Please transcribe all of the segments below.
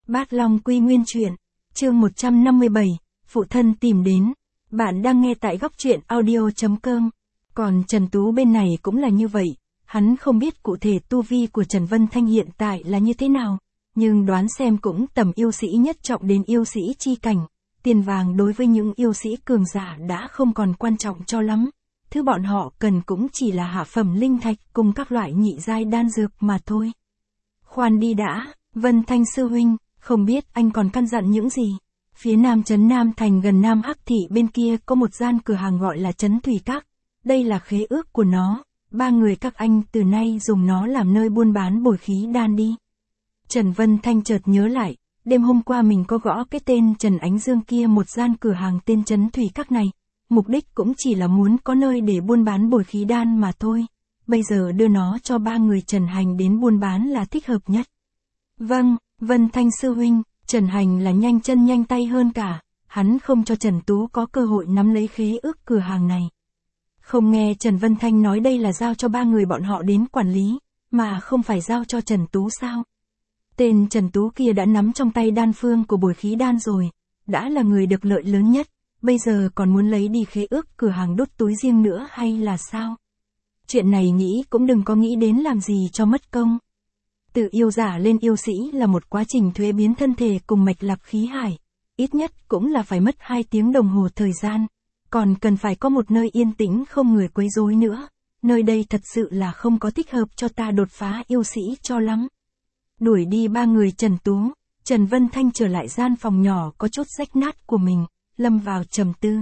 Bát Long Quy Nguyên Truyện, chương 157, phụ thân tìm đến. Bạn đang nghe tại góc truyện audio.com. Còn Trần Tú bên này cũng là như vậy, hắn không biết cụ thể tu vi của Trần Vân Thanh hiện tại là như thế nào, nhưng đoán xem cũng tầm yêu sĩ nhất trọng đến yêu sĩ chi cảnh. Tiền vàng đối với những yêu sĩ cường giả đã không còn quan trọng cho lắm, thứ bọn họ cần cũng chỉ là hạ phẩm linh thạch cùng các loại nhị giai đan dược mà thôi. Khoan đi đã, Vân Thanh sư huynh, không biết anh còn căn dặn những gì? Phía nam trấn Nam Thành gần Nam Hắc Thị bên kia có một gian cửa hàng gọi là Trấn Thủy Các, đây là khế ước của nó, ba người các anh từ nay dùng nó làm nơi buôn bán bồi khí đan đi. Trần Vân Thanh chợt nhớ lại, đêm hôm qua mình có gõ cái tên Trần Ánh Dương kia một gian cửa hàng tên Trấn Thủy Các này, mục đích cũng chỉ là muốn có nơi để buôn bán bồi khí đan mà thôi, bây giờ đưa nó cho ba người Trần Hành đến buôn bán là thích hợp nhất. Vâng, Vân Thanh sư huynh, Trần Hành là nhanh chân nhanh tay hơn cả, hắn không cho Trần Tú có cơ hội nắm lấy khế ước cửa hàng này. Không nghe Trần Vân Thanh nói đây là giao cho ba người bọn họ đến quản lý, mà không phải giao cho Trần Tú sao? Tên Trần Tú kia đã nắm trong tay đan phương của bồi khí đan rồi, đã là người được lợi lớn nhất, bây giờ còn muốn lấy đi khế ước cửa hàng đốt túi riêng nữa hay là sao? Chuyện này nghĩ cũng đừng có nghĩ đến làm gì cho mất công. Từ yêu giả lên yêu sĩ là một quá trình thuế biến thân thể cùng mạch lạc khí hải, ít nhất cũng là phải mất 2 tiếng đồng hồ thời gian, còn cần phải có một nơi yên tĩnh không người quấy rối nữa, nơi đây thật sự là không có thích hợp cho ta đột phá yêu sĩ cho lắm. Đuổi đi ba người Trần Tú, Trần Vân Thanh trở lại gian phòng nhỏ có chút rách nát của mình, lâm vào trầm tư.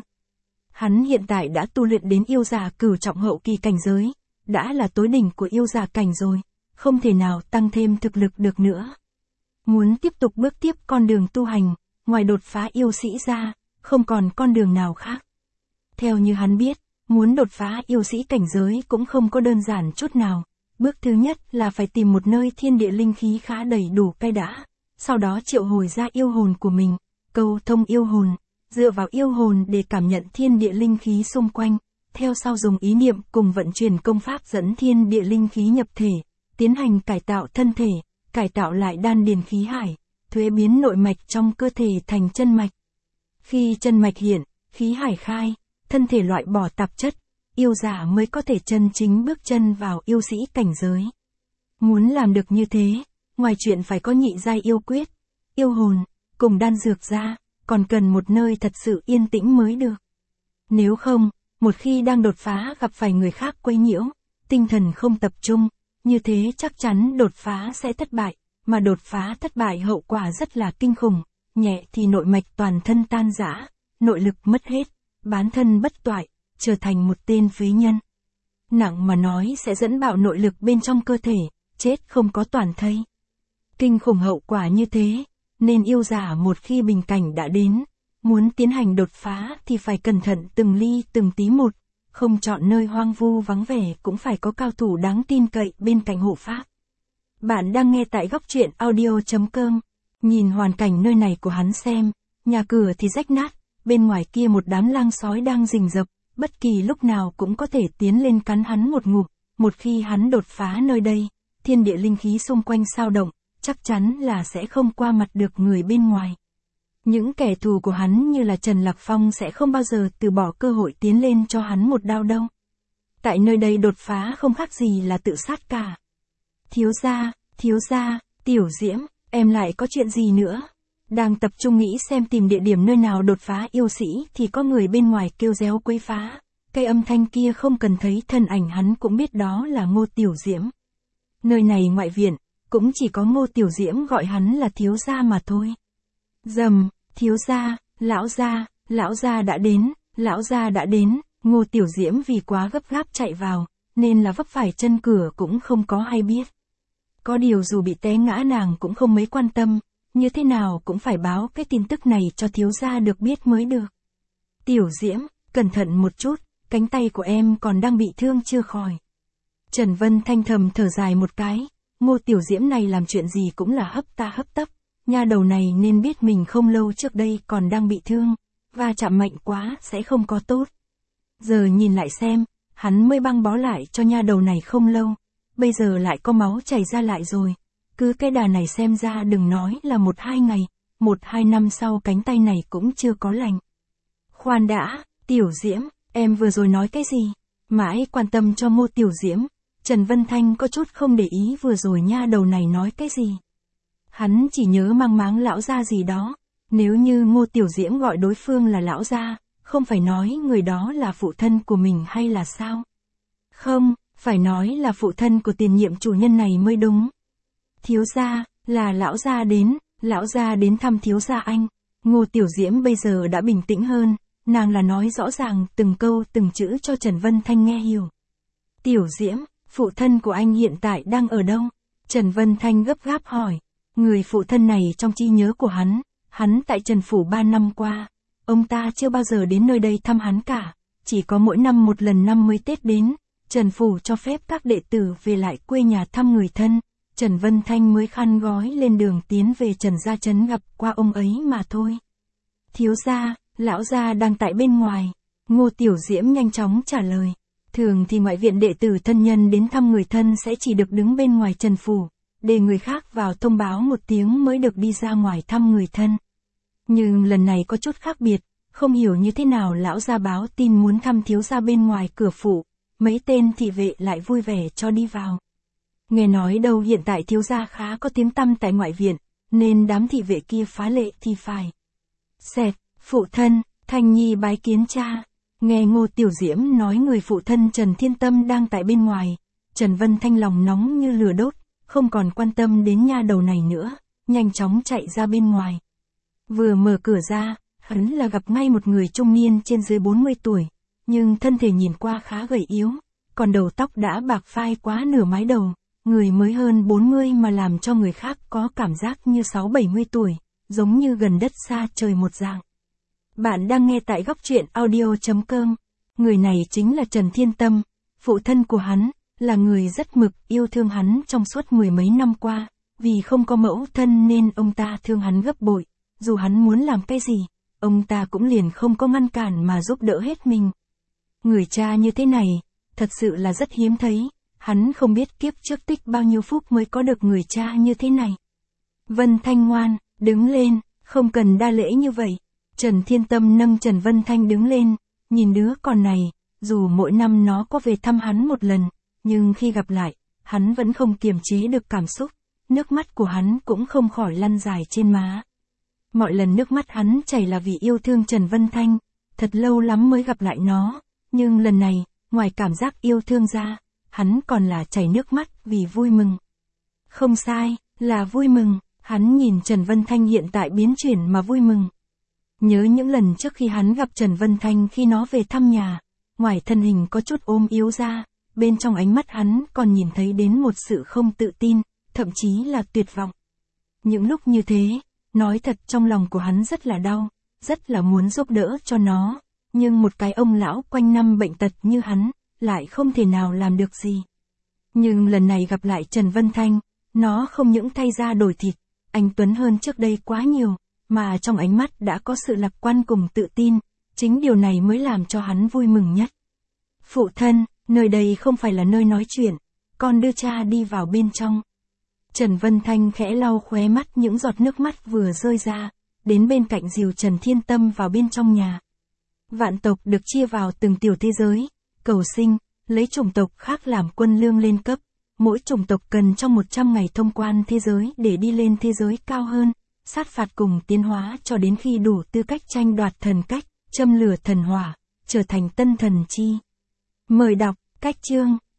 Hắn hiện tại đã tu luyện đến yêu giả cửu trọng hậu kỳ cảnh giới, đã là tối đỉnh của yêu giả cảnh rồi, không thể nào tăng thêm thực lực được nữa. Muốn tiếp tục bước tiếp con đường tu hành, ngoài đột phá yêu sĩ ra, không còn con đường nào khác. Theo như hắn biết, muốn đột phá yêu sĩ cảnh giới cũng không có đơn giản chút nào. Bước thứ nhất là phải tìm một nơi thiên địa linh khí khá đầy đủ cái đã, sau đó triệu hồi ra yêu hồn của mình, câu thông yêu hồn, dựa vào yêu hồn để cảm nhận thiên địa linh khí xung quanh, theo sau dùng ý niệm cùng vận chuyển công pháp dẫn thiên địa linh khí nhập thể, tiến hành cải tạo thân thể, cải tạo lại đan điền khí hải, thuế biến nội mạch trong cơ thể thành chân mạch. Khi chân mạch hiện, khí hải khai, thân thể loại bỏ tạp chất, yêu giả mới có thể chân chính bước chân vào yêu sĩ cảnh giới. Muốn làm được như thế, ngoài chuyện phải có nhị giai yêu quyết, yêu hồn, cùng đan dược ra, còn cần một nơi thật sự yên tĩnh mới được. Nếu không, một khi đang đột phá gặp phải người khác quấy nhiễu, tinh thần không tập trung, như thế chắc chắn đột phá sẽ thất bại, mà đột phá thất bại hậu quả rất là kinh khủng, nhẹ thì nội mạch toàn thân tan rã, nội lực mất hết, bán thân bất toại, trở thành một tên phế nhân. Nặng mà nói sẽ dẫn bạo nội lực bên trong cơ thể, chết không có toàn thây. Kinh khủng hậu quả như thế, nên yêu giả một khi bình cảnh đã đến, muốn tiến hành đột phá thì phải cẩn thận từng ly từng tí một, không chọn nơi hoang vu vắng vẻ cũng phải có cao thủ đáng tin cậy bên cạnh hộ pháp. Bạn đang nghe tại góc truyện audio.com, nhìn hoàn cảnh nơi này của hắn xem, nhà cửa thì rách nát, bên ngoài kia một đám lang sói đang rình rập, bất kỳ lúc nào cũng có thể tiến lên cắn hắn một ngụm, một khi hắn đột phá nơi đây, thiên địa linh khí xung quanh sao động, chắc chắn là sẽ không qua mặt được người bên ngoài. Những kẻ thù của hắn như là Trần Lạc Phong sẽ không bao giờ từ bỏ cơ hội tiến lên cho hắn một đao đâu. Tại nơi đây đột phá không khác gì là tự sát cả. Thiếu gia, Tiểu Diễm, em lại có chuyện gì nữa? Đang tập trung nghĩ xem tìm địa điểm nơi nào đột phá yêu sĩ thì có người bên ngoài kêu réo quấy phá. Cái âm thanh kia không cần thấy thân ảnh hắn cũng biết đó là Ngô Tiểu Diễm. Nơi này ngoại viện, cũng chỉ có Ngô Tiểu Diễm gọi hắn là thiếu gia mà thôi. Dầm, thiếu gia, lão gia đã đến, Ngô Tiểu Diễm vì quá gấp gáp chạy vào, nên là vấp phải chân cửa cũng không có ai biết. Có điều dù bị té ngã nàng cũng không mấy quan tâm, như thế nào cũng phải báo cái tin tức này cho thiếu gia được biết mới được. Tiểu Diễm, cẩn thận một chút, cánh tay của em còn đang bị thương chưa khỏi. Trần Vân Thanh thầm thở dài một cái, Ngô Tiểu Diễm này làm chuyện gì cũng là hấp ta hấp tấp, nha đầu này nên biết mình không lâu trước đây còn đang bị thương, và chạm mạnh quá sẽ không có tốt. Giờ nhìn lại xem, hắn mới băng bó lại cho nha đầu này không lâu, bây giờ lại có máu chảy ra lại rồi, cứ cái đà này xem ra đừng nói là 1-2 ngày, 1-2 năm sau cánh tay này cũng chưa có lành. Khoan đã, Tiểu Diễm, em vừa rồi nói cái gì? Mãi quan tâm cho Ngô Tiểu Diễm, Trần Vân Thanh có chút không để ý vừa rồi nha đầu này nói cái gì. Hắn chỉ nhớ mang máng lão gia gì đó, nếu như Ngô Tiểu Diễm gọi đối phương là lão gia, không phải nói người đó là phụ thân của mình hay là sao? Không, phải nói là phụ thân của tiền nhiệm chủ nhân này mới đúng. Thiếu gia, là lão gia đến thăm thiếu gia anh. Ngô Tiểu Diễm bây giờ đã bình tĩnh hơn, nàng là nói rõ ràng từng câu từng chữ cho Trần Vân Thanh nghe hiểu. Tiểu Diễm, phụ thân của anh hiện tại đang ở đâu? Trần Vân Thanh gấp gáp hỏi. Người phụ thân này trong trí nhớ của hắn tại Trần Phủ 3 năm qua, ông ta chưa bao giờ đến nơi đây thăm hắn cả, chỉ có mỗi năm một lần 50 Tết đến, Trần Phủ cho phép các đệ tử về lại quê nhà thăm người thân, Trần Vân Thanh mới khăn gói lên đường tiến về Trần Gia Trấn gặp qua ông ấy mà thôi. Thiếu gia, lão gia đang tại bên ngoài, Ngô Tiểu Diễm nhanh chóng trả lời. Thường thì ngoại viện đệ tử thân nhân đến thăm người thân sẽ chỉ được đứng bên ngoài Trần Phủ, để người khác vào thông báo một tiếng mới được đi ra ngoài thăm người thân. Nhưng lần này có chút khác biệt, không hiểu như thế nào lão gia báo tin muốn thăm thiếu gia bên ngoài cửa phủ, mấy tên thị vệ lại vui vẻ cho đi vào. Nghe nói đâu hiện tại thiếu gia khá có tiếng tăm tại ngoại viện, nên đám thị vệ kia phá lệ thì phải. Xẹt, phụ thân, Thanh Nhi bái kiến cha. Nghe Ngô Tiểu Diễm nói người phụ thân Trần Thiên Tâm đang tại bên ngoài, Trần Vân Thanh lòng nóng như lửa đốt, không còn quan tâm đến nha đầu này nữa, nhanh chóng chạy ra bên ngoài. Vừa mở cửa ra, hắn là gặp ngay một người trung niên trên dưới 40 tuổi, nhưng thân thể nhìn qua khá gầy yếu, còn đầu tóc đã bạc phai quá nửa mái đầu, người mới hơn 40 mà làm cho người khác có cảm giác như 60-70 tuổi, giống như gần đất xa trời một dạng. Bạn đang nghe tại góc truyện audio.com. Người này chính là Trần Thiên Tâm, phụ thân của hắn, là người rất mực yêu thương hắn trong suốt mười mấy năm qua, vì không có mẫu thân nên ông ta thương hắn gấp bội, dù hắn muốn làm cái gì, ông ta cũng liền không có ngăn cản mà giúp đỡ hết mình. Người cha như thế này, thật sự là rất hiếm thấy, hắn không biết kiếp trước tích bao nhiêu phúc mới có được người cha như thế này. Vân Thanh ngoan, đứng lên, không cần đa lễ như vậy. Trần Thiên Tâm nâng Trần Vân Thanh đứng lên, nhìn đứa con này, dù mỗi năm nó có về thăm hắn một lần, nhưng khi gặp lại, hắn vẫn không kiềm chế được cảm xúc, nước mắt của hắn cũng không khỏi lăn dài trên má. Mọi lần nước mắt hắn chảy là vì yêu thương Trần Vân Thanh, thật lâu lắm mới gặp lại nó, nhưng lần này, ngoài cảm giác yêu thương ra, hắn còn là chảy nước mắt vì vui mừng. Không sai, là vui mừng, hắn nhìn Trần Vân Thanh hiện tại biến chuyển mà vui mừng. Nhớ những lần trước khi hắn gặp Trần Vân Thanh khi nó về thăm nhà, ngoài thân hình có chút ốm yếu ra, bên trong ánh mắt hắn còn nhìn thấy đến một sự không tự tin, thậm chí là tuyệt vọng. Những lúc như thế, nói thật trong lòng của hắn rất là đau, rất là muốn giúp đỡ cho nó, nhưng một cái ông lão quanh năm bệnh tật như hắn, lại không thể nào làm được gì. Nhưng lần này gặp lại Trần Vân Thanh, nó không những thay da đổi thịt, anh tuấn hơn trước đây quá nhiều, mà trong ánh mắt đã có sự lạc quan cùng tự tin, chính điều này mới làm cho hắn vui mừng nhất. Phụ thân, nơi đây không phải là nơi nói chuyện, con đưa cha đi vào bên trong. Trần Vân Thanh khẽ lau khóe mắt những giọt nước mắt vừa rơi ra, đến bên cạnh dìu Trần Thiên Tâm vào bên trong nhà. Vạn tộc được chia vào từng tiểu thế giới, cầu sinh, lấy chủng tộc khác làm quân lương lên cấp, mỗi chủng tộc cần trong 100 ngày thông quan thế giới để đi lên thế giới cao hơn, sát phạt cùng tiến hóa cho đến khi đủ tư cách tranh đoạt thần cách, châm lửa thần hỏa, trở thành tân thần chi. Mời đọc, cách chương.